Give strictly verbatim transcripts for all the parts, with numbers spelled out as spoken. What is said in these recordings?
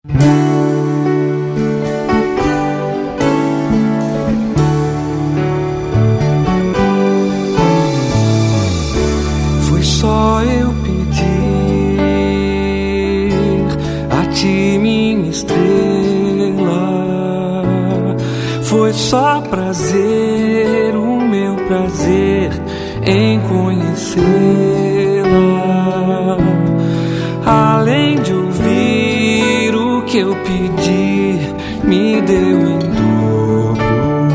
Foi só eu pedir a ti, minha estrela. Foi só prazer, o meu prazer em conhecê-la. Além de ouvir o que eu pedi, me deu em dobro.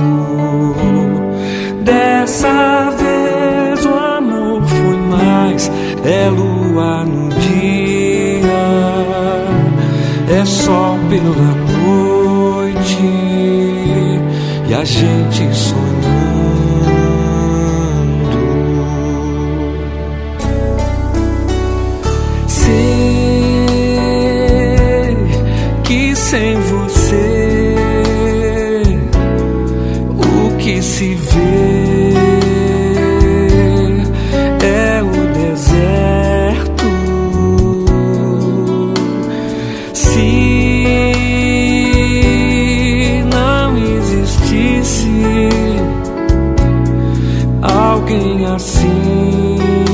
Dessa vez o amor foi mais, é lua no dia, é sol pela noite e a gente sonhando. Sei que sem você o que se vê é o deserto. Se não existisse alguém assim,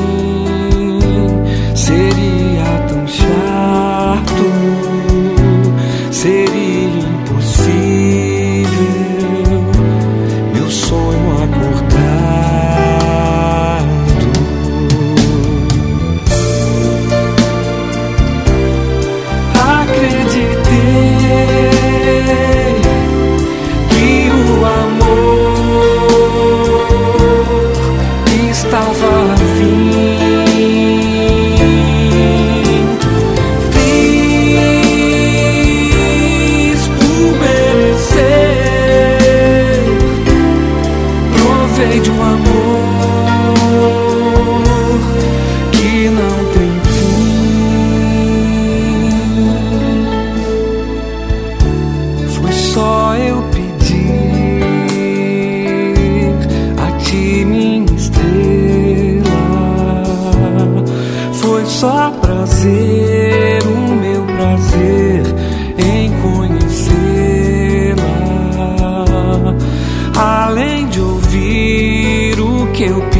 seria tão chato, seria impossível meu sonho acordado. Acreditei que o amor estava a fim. Fiz por merecer, provei de um amor que não tem fim. Foi só eu pedir a ti, minha estrela. Foi só prazer, o meu prazer em conhecê-la. Além de ouvir o que eu